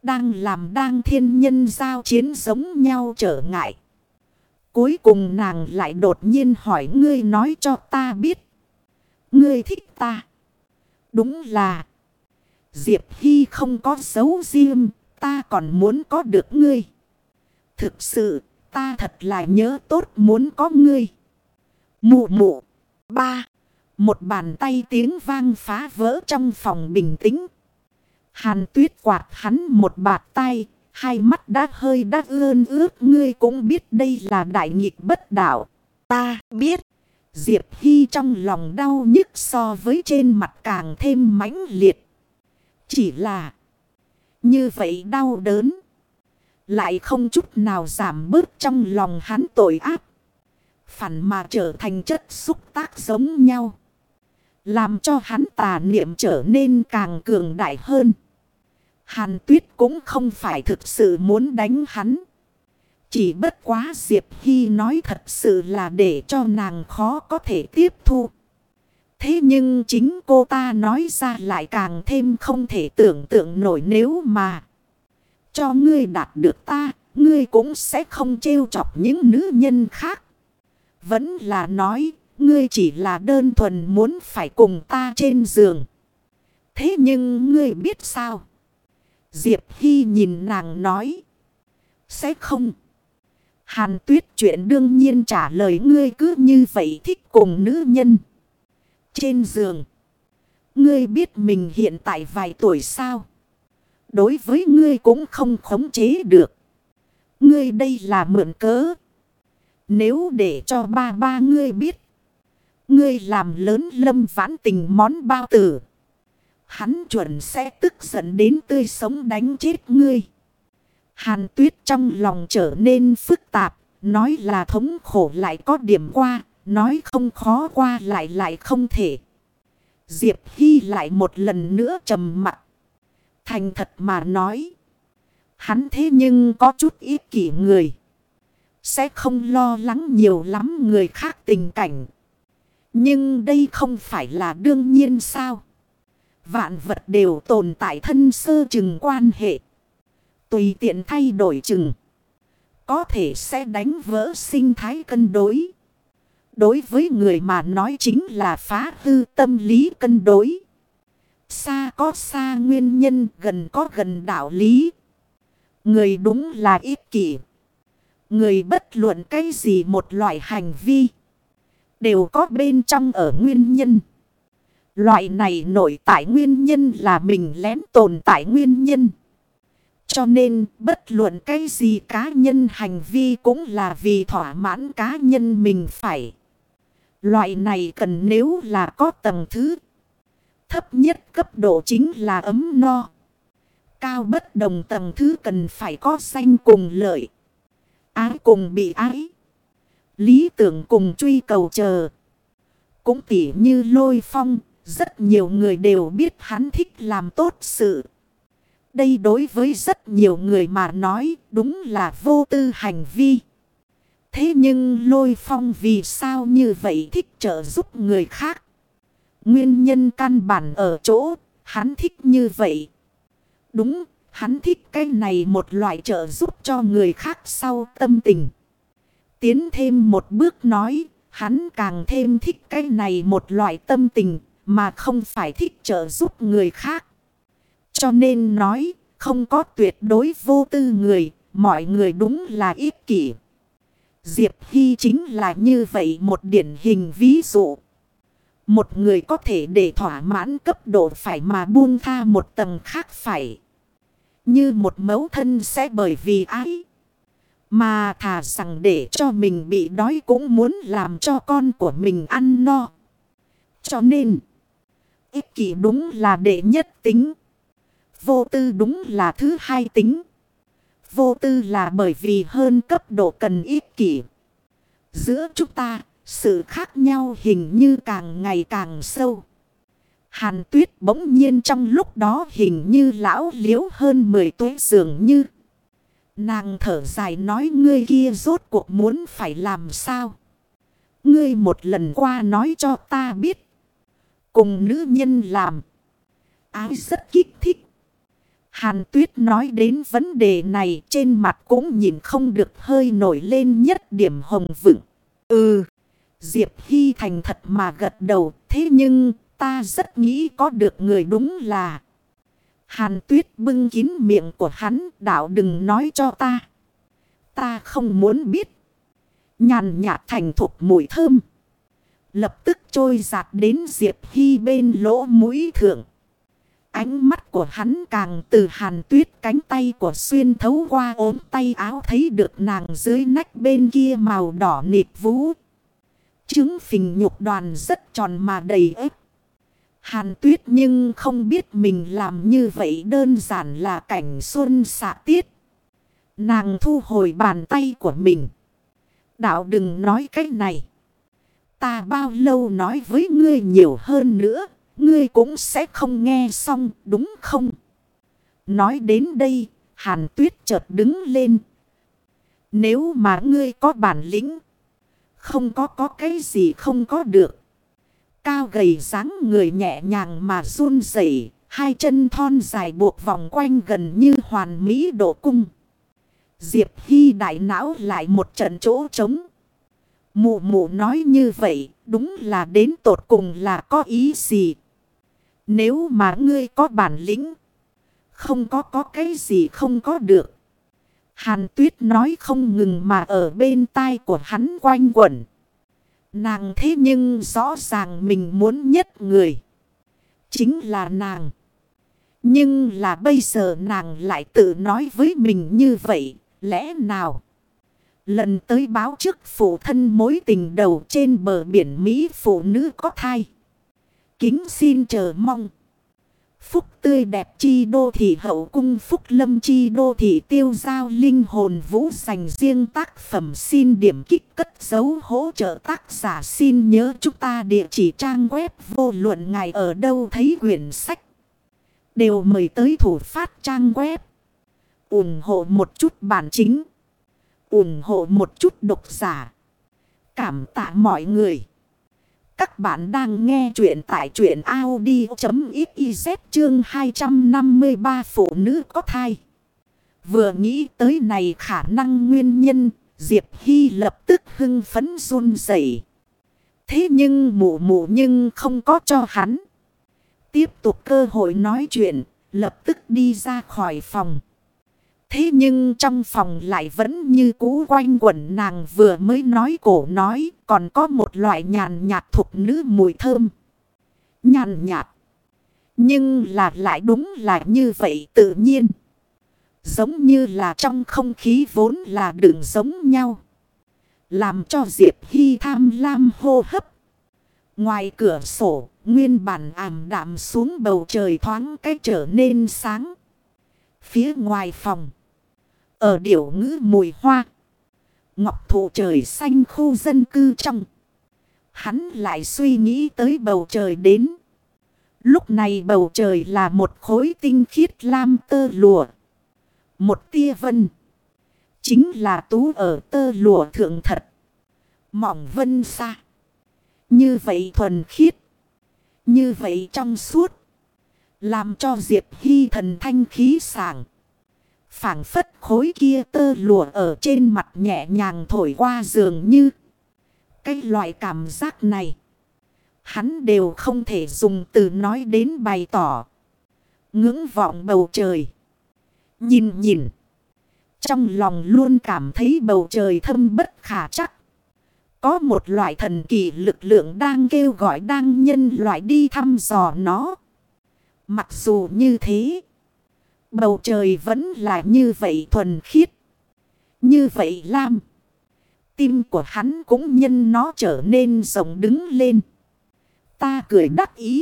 Đang làm đang thiên nhân giao chiến giống nhau trở ngại. Cuối cùng nàng lại đột nhiên hỏi ngươi nói cho ta biết. Ngươi thích ta. Đúng là. Diệp Hy không có dấu riêng. Ta còn muốn có được ngươi. Thực sự ta thật là nhớ tốt muốn có ngươi. Mụ mụ. Ba. Một bàn tay tiếng vang phá vỡ trong phòng bình tĩnh. Hàn Tuyết quạt hắn một bạt tay. Hai mắt đã hơi đắt ươn ướt. Ngươi cũng biết đây là đại nghịch bất đạo. Ta biết. Diệp Hy trong lòng đau nhức so với trên mặt càng thêm mãnh liệt. Chỉ là như vậy đau đớn. Lại không chút nào giảm bớt trong lòng hắn tội ác. Phản mà trở thành chất xúc tác giống nhau. Làm cho hắn tà niệm trở nên càng cường đại hơn. Hàn Tuyết cũng không phải thực sự muốn đánh hắn. Chỉ bất quá Diệp Hy nói thật sự là để cho nàng khó có thể tiếp thu. Thế nhưng chính cô ta nói ra lại càng thêm không thể tưởng tượng nổi nếu mà cho ngươi đạt được ta, ngươi cũng sẽ không trêu chọc những nữ nhân khác. Vẫn là nói, ngươi chỉ là đơn thuần muốn phải cùng ta trên giường. Thế nhưng ngươi biết sao? Diệp Hy nhìn nàng nói. Sẽ không. Hàn Tuyết chuyện đương nhiên trả lời ngươi cứ như vậy thích cùng nữ nhân. Trên giường. Ngươi biết mình hiện tại vài tuổi sao? Đối với ngươi cũng không khống chế được. Ngươi đây là mượn cớ. Nếu để cho ba ngươi biết. Ngươi làm lớn Lâm Vãn Tình món bao tử. Hắn chuẩn sẽ tức giận đến tươi sống đánh chết ngươi. Hàn Tuyết trong lòng trở nên phức tạp. Nói là thống khổ lại có điểm qua. Nói không khó qua lại không thể. Diệp Hy lại một lần nữa trầm mặc. Thành thật mà nói. Hắn thế nhưng có chút ích kỷ người. Sẽ không lo lắng nhiều lắm người khác tình cảnh. Nhưng đây không phải là đương nhiên sao? Vạn vật đều tồn tại thân sơ chừng quan hệ. Tùy tiện thay đổi chừng. Có thể sẽ đánh vỡ sinh thái cân đối. Đối với người mà nói chính là phá hư tâm lý cân đối. Xa có xa nguyên nhân, gần có gần đạo lý. Người đúng là ích kỷ. Người bất luận cái gì một loại hành vi. Đều có bên trong ở nguyên nhân. Loại này nội tại nguyên nhân là mình lén tồn tại nguyên nhân. Cho nên bất luận cái gì cá nhân hành vi cũng là vì thỏa mãn cá nhân mình phải. Loại này cần nếu là có tầng thứ. Thấp nhất cấp độ chính là ấm no. Cao bất đồng tầng thứ cần phải có danh cùng lợi. Ái cùng bị ái. Lý tưởng cùng truy cầu chờ. Cũng tỉ như Lôi Phong. Rất nhiều người đều biết hắn thích làm tốt sự. Đây đối với rất nhiều người mà nói đúng là vô tư hành vi. Thế nhưng Lôi Phong vì sao như vậy thích trợ giúp người khác? Nguyên nhân căn bản ở chỗ hắn thích như vậy. Đúng, hắn thích cái này một loại trợ giúp cho người khác sau tâm tình. Tiến thêm một bước nói, hắn càng thêm thích cái này một loại tâm tình mà không phải thích trợ giúp người khác. Cho nên nói, không có tuyệt đối vô tư người, mọi người đúng là ích kỷ. Diệp Hy chính là như vậy một điển hình ví dụ. Một người có thể để thỏa mãn cấp độ phải mà buông tha một tầng khác phải. Như một mẫu thân sẽ bởi vì ái. Mà thà rằng để cho mình bị đói cũng muốn làm cho con của mình ăn no. Cho nên, ích kỷ đúng là đệ nhất tính. Vô tư đúng là thứ hai tính. Vô tư là bởi vì hơn cấp độ cần ích kỷ. Giữa chúng ta, sự khác nhau hình như càng ngày càng sâu. Hàn Tuyết bỗng nhiên trong lúc đó hình như lão liếu hơn 10 tuổi dường như. Nàng thở dài nói ngươi kia rốt cuộc muốn phải làm sao. Ngươi một lần qua nói cho ta biết. Cùng nữ nhân làm. Ái rất kích thích. Hàn Tuyết nói đến vấn đề này trên mặt cũng nhìn không được hơi nổi lên nhất điểm hồng vựng. Ừ, Diệp Hy thành thật mà gật đầu, thế nhưng ta rất nghĩ có được người đúng là. Hàn Tuyết bưng kín miệng của hắn, đạo đừng nói cho ta. Ta không muốn biết. Nhàn nhạt thành thục mùi thơm. Lập tức trôi giạt đến Diệp Hy bên lỗ mũi thượng. Ánh mắt của hắn càng từ Hàn Tuyết cánh tay của xuyên thấu qua ốm tay áo thấy được nàng dưới nách bên kia màu đỏ nịt vú. Trứng phình nhục đoàn rất tròn mà đầy ếp. Hàn Tuyết nhưng không biết mình làm như vậy đơn giản là cảnh xuân xạ tiết. Nàng thu hồi bàn tay của mình. Đạo đừng nói cái này. Ta bao lâu nói với ngươi nhiều hơn nữa, ngươi cũng sẽ không nghe xong, đúng không? Nói đến đây, Hàn Tuyết chợt đứng lên. Nếu mà ngươi có bản lĩnh, không có cái gì không có được. Cao gầy dáng người nhẹ nhàng mà run rẩy, hai chân thon dài buộc vòng quanh gần như hoàn mỹ độ cung. Diệp Hy đại não lại một trận chỗ trống. Mụ mụ nói như vậy, đúng là đến tột cùng là có ý gì? Nếu mà ngươi có bản lĩnh, không có cái gì không có được. Hàn Tuyết nói không ngừng mà ở bên tai của hắn quanh quẩn. Nàng thế nhưng rõ ràng mình muốn nhất người. Chính là nàng. Nhưng là bây giờ nàng lại tự nói với mình như vậy. Lẽ nào? Lần tới báo trước phụ thân mối tình đầu trên bờ biển Mỹ phụ nữ có thai. Kính xin chờ mong. Phúc tươi đẹp chi đô thị hậu cung, phúc lâm chi đô thị tiêu giao linh hồn vũ, dành riêng tác phẩm xin điểm kích cất dấu hỗ trợ tác giả. Xin nhớ chúng ta địa chỉ trang web vô luận ngài ở đâu thấy quyển sách đều mời tới thủ phát trang web. Ủng hộ một chút bản chính, ủng hộ một chút độc giả. Cảm tạ mọi người. Các bạn đang nghe chuyện tại truyện audio.xyz chương 253 phụ nữ có thai. Vừa nghĩ tới này khả năng nguyên nhân, Diệp Hy lập tức hưng phấn run rẩy. Thế nhưng mụ mụ nhưng không có cho hắn tiếp tục cơ hội nói chuyện, lập tức đi ra khỏi phòng. Thế nhưng trong phòng lại vẫn như cũ quanh quẩn nàng vừa mới nói cổ nói, còn có một loại nhàn nhạt thục nữ mùi thơm. Nhàn nhạt, nhưng là lại đúng là như vậy tự nhiên. Giống như là trong không khí vốn là đừng giống nhau. Làm cho Diệp Hy tham lam hô hấp. Ngoài cửa sổ, nguyên bản ảm đạm xuống bầu trời thoáng cái trở nên sáng. Phía ngoài phòng, ở điểu ngữ mùi hoa, ngọc thụ trời xanh khu dân cư trong. Hắn lại suy nghĩ tới bầu trời đến. Lúc này bầu trời là một khối tinh khiết lam tơ lụa. Một tia vân. Chính là tú ở tơ lụa thượng thật. Mỏng vân xa. Như vậy thuần khiết. Như vậy trong suốt. Làm cho Diệp Hy thần thanh khí sảng. Phảng phất khối kia tơ lụa ở trên mặt nhẹ nhàng thổi qua dường như. Cái loại cảm giác này, hắn đều không thể dùng từ nói đến bày tỏ. Ngưỡng vọng bầu trời. Nhìn. Trong lòng luôn cảm thấy bầu trời thâm bất khả chắc. Có một loại thần kỳ lực lượng đang kêu gọi đang nhân loại đi thăm dò nó. Mặc dù như thế, bầu trời vẫn là như vậy thuần khiết. Như vậy lam. Tim của hắn cũng nhân nó trở nên rộng đứng lên. Ta cười đắc ý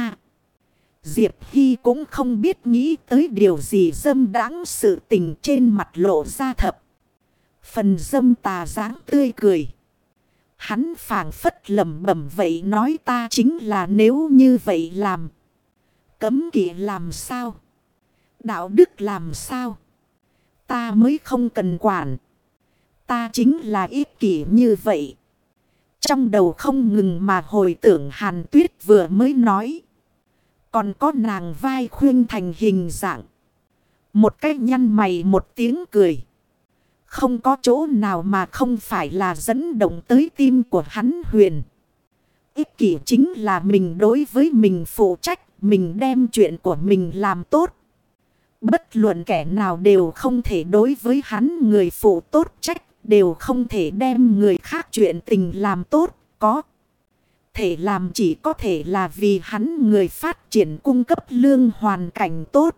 Diệp Hy cũng không biết nghĩ tới điều gì dâm đãng, sự tình trên mặt lộ ra thập phần dâm tà dáng tươi cười. Hắn phảng phất lẩm bẩm vậy nói, ta chính là nếu như vậy làm. Cấm kỵ làm sao? Đạo đức làm sao? Ta mới không cần quản. Ta chính là ích kỷ như vậy. Trong đầu không ngừng mà hồi tưởng Hàn Tuyết vừa mới nói. Còn có nàng vai khuyên thành hình dạng. Một cái nhăn mày một tiếng cười. Không có chỗ nào mà không phải là dẫn động tới tim của hắn Huyền. Ích kỷ chính là mình đối với mình phụ trách. Mình đem chuyện của mình làm tốt. Bất luận kẻ nào đều không thể đối với hắn người phụ tốt trách. Đều không thể đem người khác chuyện tình làm tốt. Có thể làm chỉ có thể là vì hắn người phát triển cung cấp lương hoàn cảnh tốt.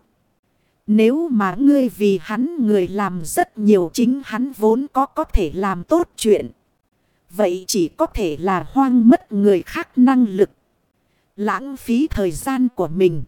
Nếu mà ngươi vì hắn người làm rất nhiều chính hắn vốn có thể làm tốt chuyện. Vậy chỉ có thể là hoang mất người khác năng lực. Lãng phí thời gian của mình.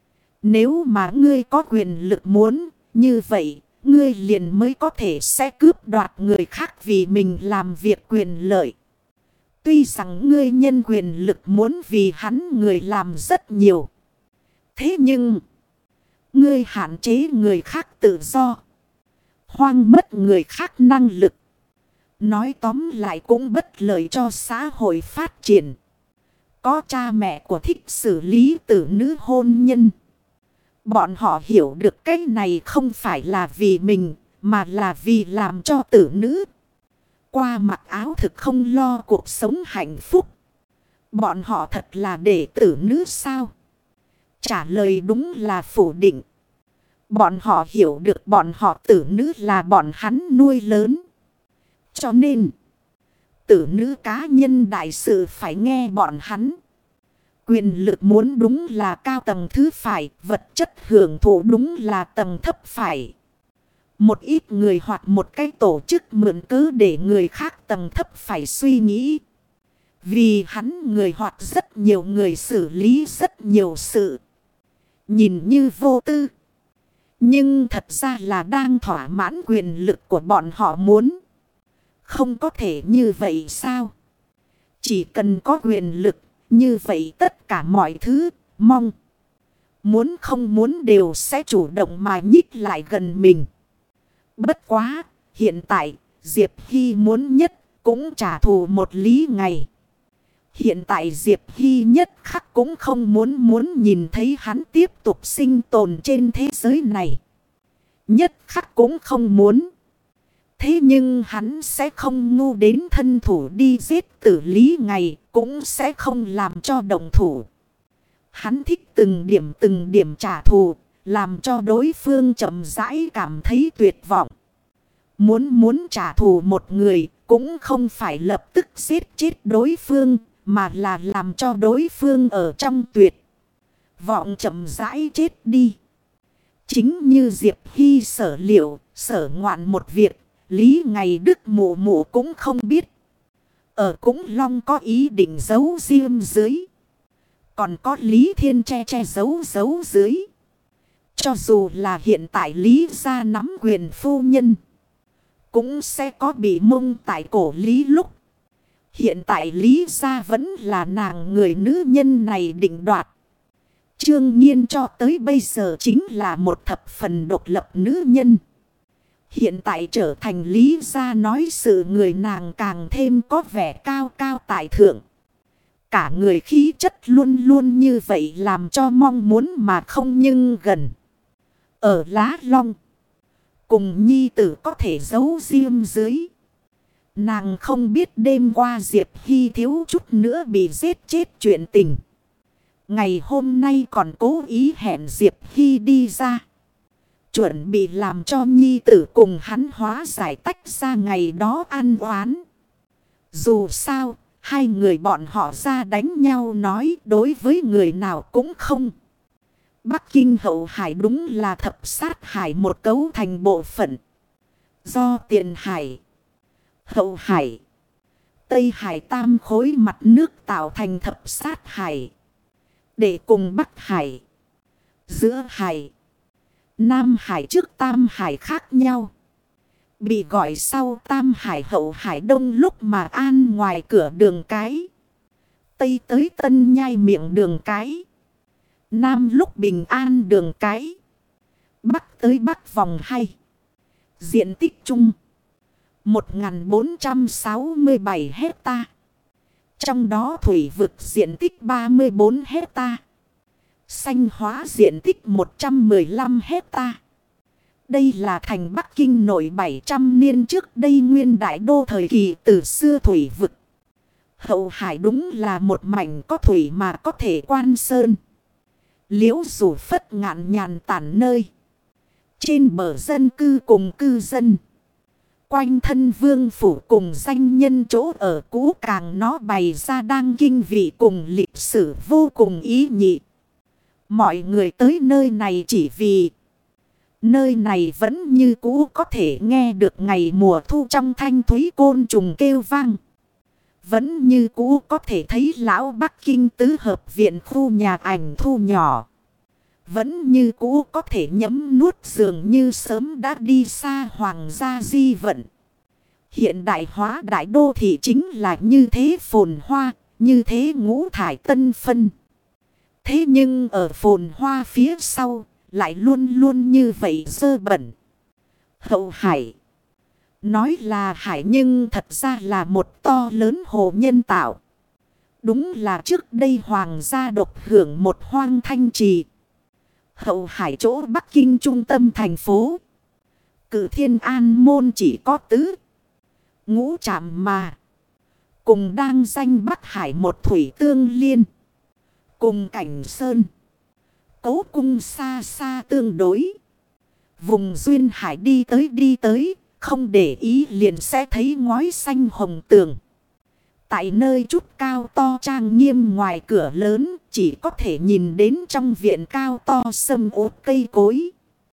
Nếu mà ngươi có quyền lực muốn như vậy, ngươi liền mới có thể sẽ cướp đoạt người khác vì mình làm việc quyền lợi. Tuy rằng ngươi nhân quyền lực muốn vì hắn người làm rất nhiều. Thế nhưng, ngươi hạn chế người khác tự do. Hoang mất người khác năng lực. Nói tóm lại cũng bất lợi cho xã hội phát triển. Có cha mẹ của thích xử lý tử nữ hôn nhân. Bọn họ hiểu được cái này không phải là vì mình, mà là vì làm cho tử nữ qua mặc áo thực không lo cuộc sống hạnh phúc. Bọn họ thật là để tử nữ sao? Trả lời đúng là phủ định. Bọn họ hiểu được bọn họ tử nữ là bọn hắn nuôi lớn. Cho nên, tử nữ cá nhân đại sự phải nghe bọn hắn. Quyền lực muốn đúng là cao tầng thứ phải, vật chất hưởng thụ đúng là tầng thấp phải. Một ít người hoặc một cái tổ chức mượn cớ để người khác tầng thấp phải suy nghĩ. Vì hắn người hoặc rất nhiều người xử lý rất nhiều sự. Nhìn như vô tư. Nhưng thật ra là đang thỏa mãn quyền lực của bọn họ muốn. Không có thể như vậy sao? Chỉ cần có quyền lực, như vậy tất cả mọi thứ, mong. Muốn không muốn đều sẽ chủ động mà nhích lại gần mình. Bất quá, hiện tại, Diệp Hy muốn nhất cũng trả thù một lý ngày. Hiện tại Diệp Hy nhất khắc cũng không muốn nhìn thấy hắn tiếp tục sinh tồn trên thế giới này. Nhất khắc cũng không muốn. Thế nhưng hắn sẽ không ngu đến thân thủ đi giết tử lý ngày, cũng sẽ không làm cho động thủ. Hắn thích từng điểm trả thù, làm cho đối phương chậm rãi cảm thấy tuyệt vọng. Muốn trả thù một người, cũng không phải lập tức giết chết đối phương, mà là làm cho đối phương ở trong tuyệt vọng chậm rãi chết đi. Chính như Diệp Hy sở liệu, sở ngoạn một việc, Lý Ngày Đức mụ mụ cũng không biết. Ở Cũng Long có ý định giấu riêng dưới. Còn có Lý Thiên che giấu dưới. Cho dù là hiện tại Lý gia nắm quyền phu nhân, cũng sẽ có bị mông tại cổ Lý lúc. Hiện tại Lý gia vẫn là nàng người nữ nhân này định đoạt. Trương Nhiên cho tới bây giờ chính là một thập phần độc lập nữ nhân. Hiện tại trở thành Lý gia nói sự người nàng càng thêm có vẻ cao cao tại thượng. Cả người khí chất luôn luôn như vậy làm cho mong muốn mà không nhưng gần. Ở Lá Long, cùng nhi tử có thể giấu riêng dưới. Nàng không biết đêm qua Diệp Hy thiếu chút nữa bị giết chết chuyện tình. Ngày hôm nay còn cố ý hẹn Diệp Hy đi ra. Chuẩn bị làm cho nhi tử cùng hắn hóa giải tách ra ngày đó ăn oán. Dù sao, hai người bọn họ ra đánh nhau nói đối với người nào cũng không. Bắc Kinh Hậu Hải đúng là thập sát hải một cấu thành bộ phận. Do Tiền Hải, Hậu Hải, Tây Hải tam khối mặt nước tạo thành thập sát hải. Để cùng Bắc Hải, giữa Hải, Nam Hải trước Tam Hải khác nhau. Bị gọi sau Tam Hải Hậu Hải Đông lúc mà an ngoài cửa đường cái. Tây tới Tân Nhai miệng đường cái. Nam lúc Bình An đường cái. Bắc tới Bắc vòng 2. Diện tích chung 1467 hecta. Trong đó thủy vực diện tích 34 hecta. Xanh hóa diện tích 115 hecta. Đây là thành Bắc Kinh nổi 700 niên trước đây nguyên đại đô thời kỳ từ xưa thủy vực. Hậu hải đúng là một mảnh có thủy mà có thể quan sơn. Liễu rủ phất ngạn nhàn tản nơi. Trên bờ dân cư cùng cư dân. Quanh thân vương phủ cùng danh nhân chỗ ở cũ càng nó bày ra đang kinh vị cùng lịch sử vô cùng ý nhị. Mọi người tới nơi này chỉ vì nơi này vẫn như cũ có thể nghe được ngày mùa thu trong thanh thúy côn trùng kêu vang. Vẫn như cũ có thể thấy lão Bắc Kinh tứ hợp viện khu nhà ảnh thu nhỏ. Vẫn như cũ có thể nhấm nuốt dường như sớm đã đi xa hoàng gia di vận. Hiện đại hóa đại đô thị chính là như thế phồn hoa, như thế ngũ thải tân phân. Thế nhưng ở phồn hoa phía sau, lại luôn luôn như vậy dơ bẩn. Hậu hải. Nói là hải nhưng thật ra là một to lớn hồ nhân tạo. Đúng là trước đây hoàng gia độc hưởng một hoang thanh trì. Hậu hải chỗ Bắc Kinh trung tâm thành phố. Cử Thiên An môn chỉ có tứ ngũ trạm mà. Cùng đang danh Bắc Hải một thủy tương liên. Cùng cảnh sơn. Cấu cung xa xa tương đối. Vùng duyên hải đi tới. Không để ý liền sẽ thấy ngói xanh hồng tường. Tại nơi chút cao to trang nghiêm ngoài cửa lớn. Chỉ có thể nhìn đến trong viện cao to sâm ốt cây cối.